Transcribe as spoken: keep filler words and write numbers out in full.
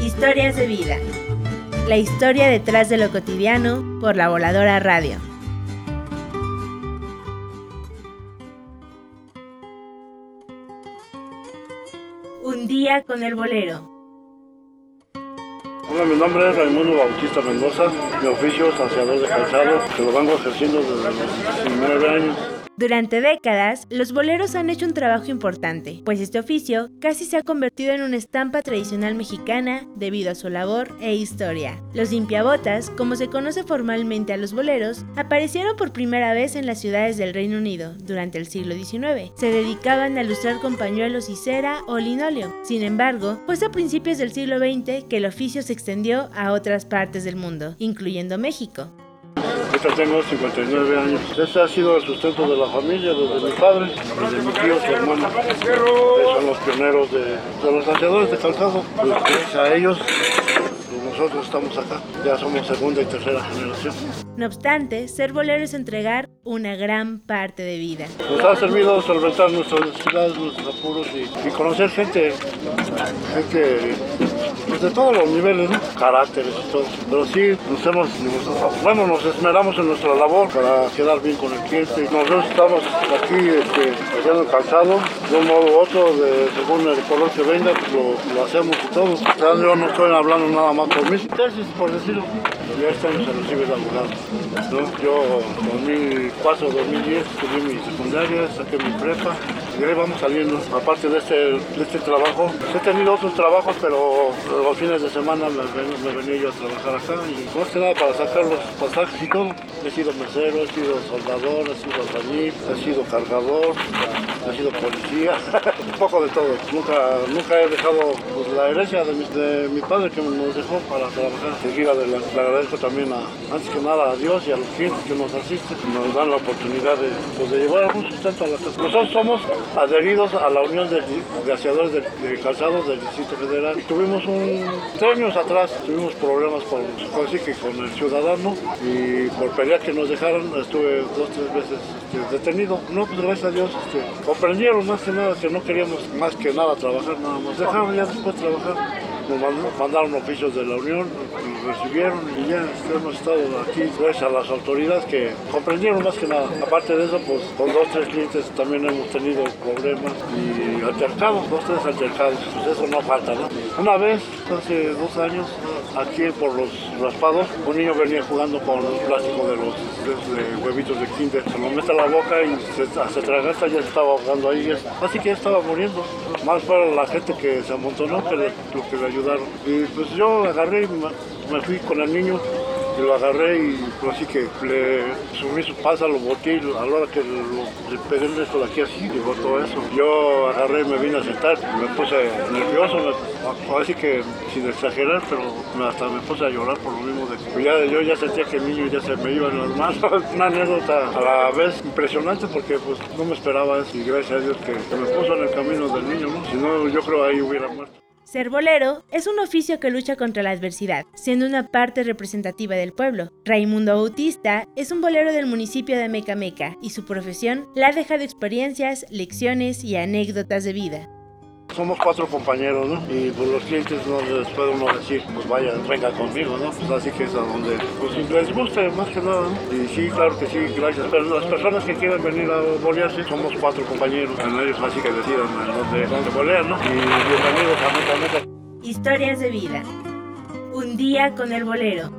Historias de vida. La historia detrás de lo cotidiano por La Voladora Radio. Un día con el bolero. Hola, mi nombre es Raimundo Bautista Mendoza, mi oficio es aseador de calzado, que lo vengo ejerciendo desde los diecinueve años. Durante décadas, los boleros han hecho un trabajo importante, pues este oficio casi se ha convertido en una estampa tradicional mexicana debido a su labor e historia. Los limpiabotas, como se conoce formalmente a los boleros, aparecieron por primera vez en las ciudades del Reino Unido durante el siglo diecinueve. Se dedicaban a lustrar con pañuelos y cera o linóleo. Sin embargo, fue a principios del siglo veinte que el oficio se extendió a otras partes del mundo, incluyendo México. Ahorita tengo cincuenta y nueve años. Este ha sido el sustento de la familia, desde mi padre, desde mi tío, su hermano. Ellos son los pioneros de, de los aseadores de calzado. Pues gracias a ellos, nosotros estamos acá. Ya somos segunda y tercera generación. No obstante, ser bolero es entregar una gran parte de vida. Nos ha servido solventar nuestras necesidades, nuestros apuros y, y conocer gente, gente pues de todos los niveles, ¿no? Caracteres y todo. Pero sí, nos hemos, bueno, nos esmeramos en nuestra labor para quedar bien con el cliente. Nosotros estamos aquí este, haciendo el calzado, de un modo u otro, de, según el color que venga, pues lo, lo hacemos y todo. O sea, yo no estoy hablando nada más por mis tesis, por decirlo. Y este año se recibe el abogado, ¿no? Yo en dos mil cuatro dos mil diez estudié mi secundaria, saqué mi prepa y ahí vamos saliendo. Aparte de este, de este trabajo, he tenido otros trabajos, pero los fines de semana me, me venía yo a trabajar acá y más que nada para sacar los pasajes y todo. He sido mesero, he sido soldador, he sido albañil, he sido cargador, he sido policía, un poco de todo. Nunca, nunca he dejado pues, la herencia de mi, de mi padre que nos dejó para trabajar. Seguir adelante. Le agradezco también a, antes que nada a Dios y a los clientes que nos asisten, nos dan la oportunidad de, pues, de llevar algún sustento a la casa. Nosotros somos adheridos a la Unión de, de Aseadores de, de Calzados del Distrito Federal. Tuvimos un, tres años atrás, tuvimos problemas con, con, sí, que con el ciudadano y por pelear que nos dejaron, estuve dos, tres veces este, detenido. No, pues gracias a Dios, este, comprendieron más que nada que no queríamos más que nada trabajar, nada más. Dejaron ya después trabajar. Nos mandaron oficios de la Unión, nos recibieron y ya hemos estado aquí gracias a las autoridades que comprendieron más que nada. Aparte de eso, pues con dos, tres clientes también hemos tenido problemas y altercados, dos, tres altercados, pues eso no falta, ¿no? Una vez, hace dos años, aquí por los raspados, un niño venía jugando con un plástico de los de, de huevitos de kinder, se lo mete a la boca y se, se tragasta, ya se estaba ahogando ahí, así que ya estaba muriendo. Más para la gente que se amontonó que le, lo que le ayudaron. Y pues yo agarré y me, me fui con el niño y lo agarré y pues así que le subí su panza, lo boté y a la hora que lo, le pegué esto de aquí así y botó eso. Yo agarré y me vine a sentar, me puse nervioso, me, así que sin exagerar, pero me, hasta me puse a llorar por lo mismo de que ya, yo ya sentía que el niño ya se me iba en las manos. Una anécdota a la vez impresionante porque pues no me esperaba eso y gracias a Dios que, que me puso en el camino del niño, ¿no? Si no, yo creo ahí hubiera muerto. Ser bolero es un oficio que lucha contra la adversidad, siendo una parte representativa del pueblo. Raimundo Bautista es un bolero del municipio de Mecameca y su profesión le ha dejado experiencias, lecciones y anécdotas de vida. Somos cuatro compañeros, ¿no? Y pues los clientes no les puede uno decir, pues vaya, venga conmigo, ¿no? Pues así que es a donde pues les guste más que nada, ¿no? Y sí, claro que sí, gracias. Pero las personas que quieran venir a bolearse, somos cuatro compañeros, en ellos así que decidan dónde, dónde bolear, ¿no? Y bienvenidos a Mecameca. Historias de vida. Un día con el bolero.